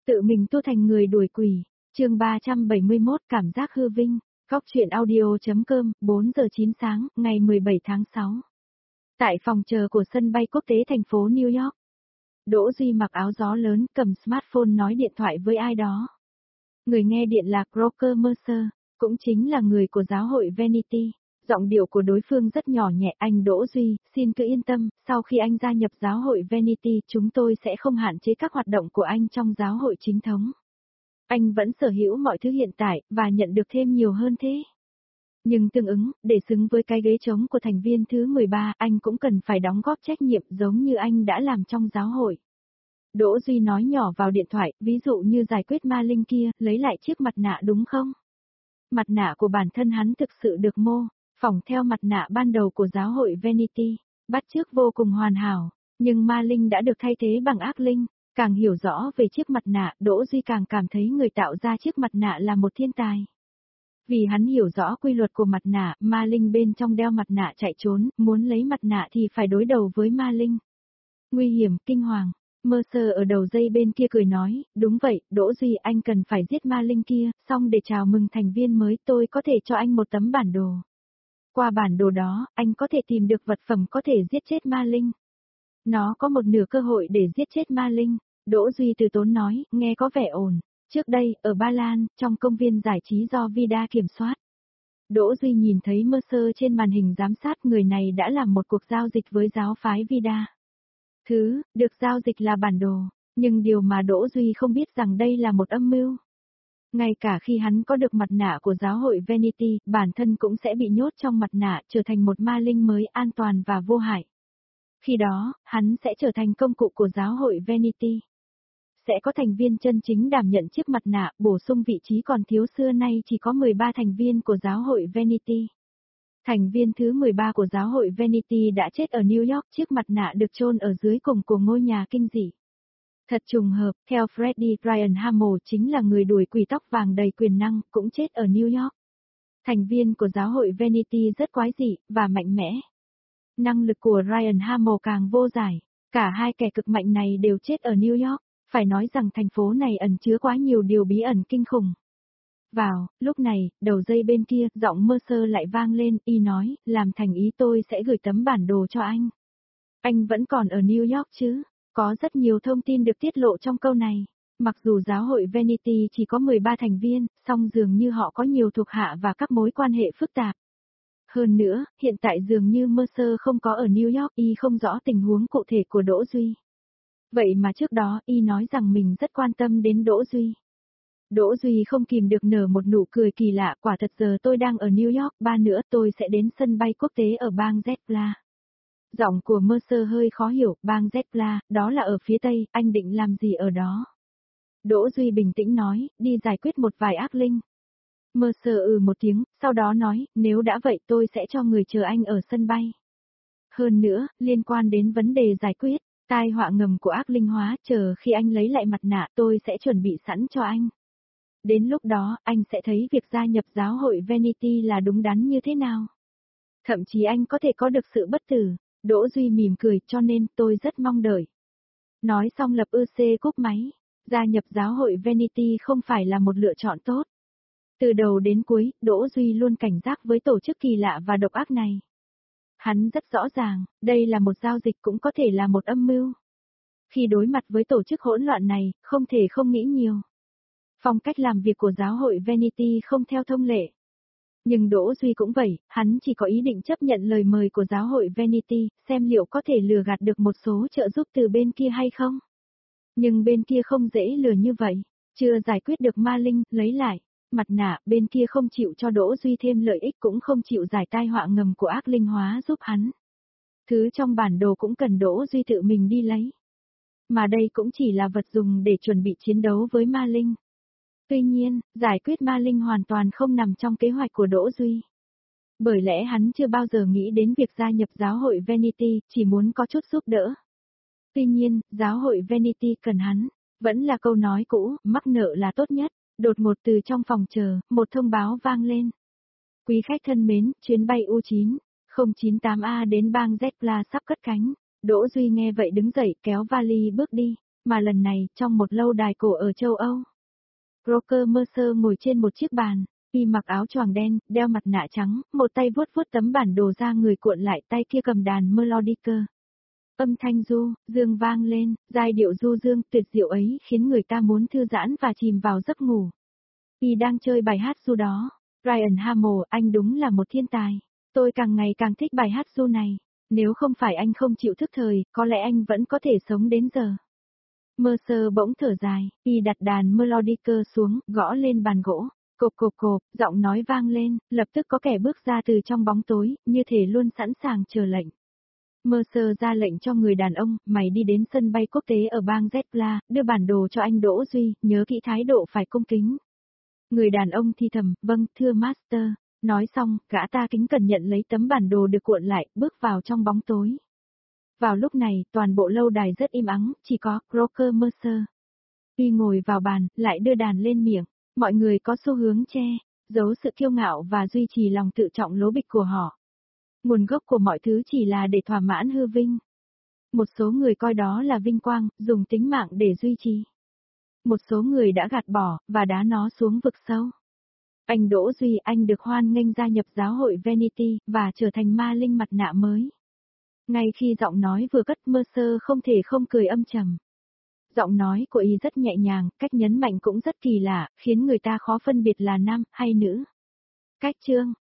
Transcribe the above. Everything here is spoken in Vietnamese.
Tự mình tu thành người đuổi quỷ. Chương 371 cảm giác hư vinh. Góc truyện audio.com, 4 giờ 9 sáng, ngày 17 tháng 6. Tại phòng chờ của sân bay quốc tế thành phố New York, Đỗ Duy mặc áo gió lớn, cầm smartphone nói điện thoại với ai đó. Người nghe điện là Crocker Mercer, cũng chính là người của giáo hội Vanity. Giọng điệu của đối phương rất nhỏ nhẹ. Anh Đỗ Duy, xin cứ yên tâm, sau khi anh gia nhập giáo hội Vanity, chúng tôi sẽ không hạn chế các hoạt động của anh trong giáo hội chính thống. Anh vẫn sở hữu mọi thứ hiện tại, và nhận được thêm nhiều hơn thế. Nhưng tương ứng, để xứng với cái ghế trống của thành viên thứ 13, anh cũng cần phải đóng góp trách nhiệm giống như anh đã làm trong giáo hội. Đỗ Duy nói nhỏ vào điện thoại, ví dụ như giải quyết ma linh kia, lấy lại chiếc mặt nạ đúng không? Mặt nạ của bản thân hắn thực sự được mô phỏng theo mặt nạ ban đầu của giáo hội Vanity, bắt chước vô cùng hoàn hảo, nhưng ma linh đã được thay thế bằng ác linh. Càng hiểu rõ về chiếc mặt nạ, Đỗ Duy càng cảm thấy người tạo ra chiếc mặt nạ là một thiên tài. Vì hắn hiểu rõ quy luật của mặt nạ, ma linh bên trong đeo mặt nạ chạy trốn, muốn lấy mặt nạ thì phải đối đầu với ma linh. Nguy hiểm, kinh hoàng. Mercer ở đầu dây bên kia cười nói, đúng vậy, Đỗ Duy, anh cần phải giết ma linh kia, xong để chào mừng thành viên mới tôi có thể cho anh một tấm bản đồ. Qua bản đồ đó, anh có thể tìm được vật phẩm có thể giết chết ma linh. Nó có một nửa cơ hội để giết chết ma linh. Đỗ Duy từ tốn nói, nghe có vẻ ổn. Trước đây, ở Ba Lan, trong công viên giải trí do Vida kiểm soát, Đỗ Duy nhìn thấy Mercer trên màn hình giám sát, người này đã làm một cuộc giao dịch với giáo phái Vida. Thứ được giao dịch là bản đồ, nhưng điều mà Đỗ Duy không biết rằng đây là một âm mưu. Ngay cả khi hắn có được mặt nạ của giáo hội Vanity, bản thân cũng sẽ bị nhốt trong mặt nạ, trở thành một ma linh mới an toàn và vô hại. Khi đó, hắn sẽ trở thành công cụ của giáo hội Vanity. Sẽ có thành viên chân chính đảm nhận chiếc mặt nạ, bổ sung vị trí còn thiếu. Xưa nay chỉ có 13 thành viên của giáo hội Vanity. Thành viên thứ 13 của giáo hội Vanity đã chết ở New York, chiếc mặt nạ được chôn ở dưới cùng của ngôi nhà kinh dị. Thật trùng hợp, theo Freddie Ryan Hamill chính là người đuổi quỷ tóc vàng đầy quyền năng, cũng chết ở New York. Thành viên của giáo hội Vanity rất quái dị, và mạnh mẽ. Năng lực của Ryan Hamill càng vô giải. Cả hai kẻ cực mạnh này đều chết ở New York. Phải nói rằng thành phố này ẩn chứa quá nhiều điều bí ẩn kinh khủng. Vào, lúc này, đầu dây bên kia, giọng Mercer lại vang lên, y nói, làm thành ý tôi sẽ gửi tấm bản đồ cho anh. Anh vẫn còn ở New York chứ? Có rất nhiều thông tin được tiết lộ trong câu này. Mặc dù giáo hội Vanity chỉ có 13 thành viên, song dường như họ có nhiều thuộc hạ và các mối quan hệ phức tạp. Hơn nữa, hiện tại dường như Mercer không có ở New York, y không rõ tình huống cụ thể của Đỗ Duy. Vậy mà trước đó, y nói rằng mình rất quan tâm đến Đỗ Duy. Đỗ Duy không kìm được nở một nụ cười kỳ lạ, quả thật giờ tôi đang ở New York, 3 nữa tôi sẽ đến sân bay quốc tế ở bang Zepla. Giọng của Mercer hơi khó hiểu, bang Zepla, đó là ở phía Tây, anh định làm gì ở đó? Đỗ Duy bình tĩnh nói, đi giải quyết một vài ác linh. Mercer một tiếng, sau đó nói, nếu đã vậy tôi sẽ cho người chờ anh ở sân bay. Hơn nữa, liên quan đến vấn đề giải quyết tai họa ngầm của ác linh hóa, chờ khi anh lấy lại mặt nạ tôi sẽ chuẩn bị sẵn cho anh. Đến lúc đó, anh sẽ thấy việc gia nhập giáo hội Vanity là đúng đắn như thế nào. Thậm chí anh có thể có được sự bất tử. Đỗ Duy mỉm cười, cho nên tôi rất mong đợi. Nói xong lập cúp máy. Gia nhập giáo hội Vanity không phải là một lựa chọn tốt. Từ đầu đến cuối, Đỗ Duy luôn cảnh giác với tổ chức kỳ lạ và độc ác này. Hắn rất rõ ràng, đây là một giao dịch cũng có thể là một âm mưu. Khi đối mặt với tổ chức hỗn loạn này, không thể không nghĩ nhiều. Phong cách làm việc của giáo hội Vanity không theo thông lệ. Nhưng Đỗ Duy cũng vậy, hắn chỉ có ý định chấp nhận lời mời của giáo hội Vanity, xem liệu có thể lừa gạt được một số trợ giúp từ bên kia hay không. Nhưng bên kia không dễ lừa như vậy, chưa giải quyết được ma linh, lấy lại mặt nạ, bên kia không chịu cho Đỗ Duy thêm lợi ích, cũng không chịu giải tai họa ngầm của ác linh hóa giúp hắn. Thứ trong bản đồ cũng cần Đỗ Duy tự mình đi lấy. Mà đây cũng chỉ là vật dùng để chuẩn bị chiến đấu với ma linh. Tuy nhiên, giải quyết ma linh hoàn toàn không nằm trong kế hoạch của Đỗ Duy. Bởi lẽ hắn chưa bao giờ nghĩ đến việc gia nhập giáo hội Vanity, chỉ muốn có chút giúp đỡ. Tuy nhiên, giáo hội Vanity cần hắn. Vẫn là câu nói cũ, mắc nợ là tốt nhất. Đột ngột từ trong phòng chờ, một thông báo vang lên. Quý khách thân mến, chuyến bay U9, 098A đến bang Zepla sắp cất cánh. Đỗ Duy nghe vậy đứng dậy, kéo vali bước đi. Mà lần này, trong một lâu đài cổ ở châu Âu. Crocker Mercer ngồi trên một chiếc bàn, y mặc áo choàng đen, đeo mặt nạ trắng, một tay vuốt vuốt tấm bản đồ ra người cuộn lại, tay kia cầm đàn melodica. Âm thanh dương vang lên, giai điệu du dương tuyệt diệu ấy khiến người ta muốn thư giãn và chìm vào giấc ngủ. Y đang chơi bài hát du đó. Ryan Hamill, anh đúng là một thiên tài. Tôi càng ngày càng thích bài hát du này. Nếu không phải anh không chịu thức thời, có lẽ anh vẫn có thể sống đến giờ. Mercer bỗng thở dài, y đặt đàn melodica xuống, gõ lên bàn gỗ. Cộp cộp cộp, giọng nói vang lên, lập tức có kẻ bước ra từ trong bóng tối, như thể luôn sẵn sàng chờ lệnh. Mercer ra lệnh cho người đàn ông, mày đi đến sân bay quốc tế ở bang Zetla, đưa bản đồ cho anh Đỗ Duy, nhớ kỹ thái độ phải cung kính. Người đàn ông thì thầm, vâng, thưa Master. Nói xong, gã ta kính cẩn nhận lấy tấm bản đồ được cuộn lại, bước vào trong bóng tối. Vào lúc này, toàn bộ lâu đài rất im ắng, chỉ có Crocker Mercer. Y ngồi vào bàn, lại đưa đàn lên miệng. Mọi người có xu hướng che, giấu sự kiêu ngạo và duy trì lòng tự trọng lố bịch của họ. Nguồn gốc của mọi thứ chỉ là để thỏa mãn hư vinh. Một số người coi đó là vinh quang, dùng tính mạng để duy trì. Một số người đã gạt bỏ, và đá nó xuống vực sâu. Anh Đỗ Duy, anh được hoan nghênh gia nhập giáo hội Vanity, và trở thành ma linh mặt nạ mới. Ngay khi giọng nói vừa cất, Mercer không thể không cười âm trầm. Giọng nói của y rất nhẹ nhàng, cách nhấn mạnh cũng rất kỳ lạ, khiến người ta khó phân biệt là nam hay nữ. Cách chương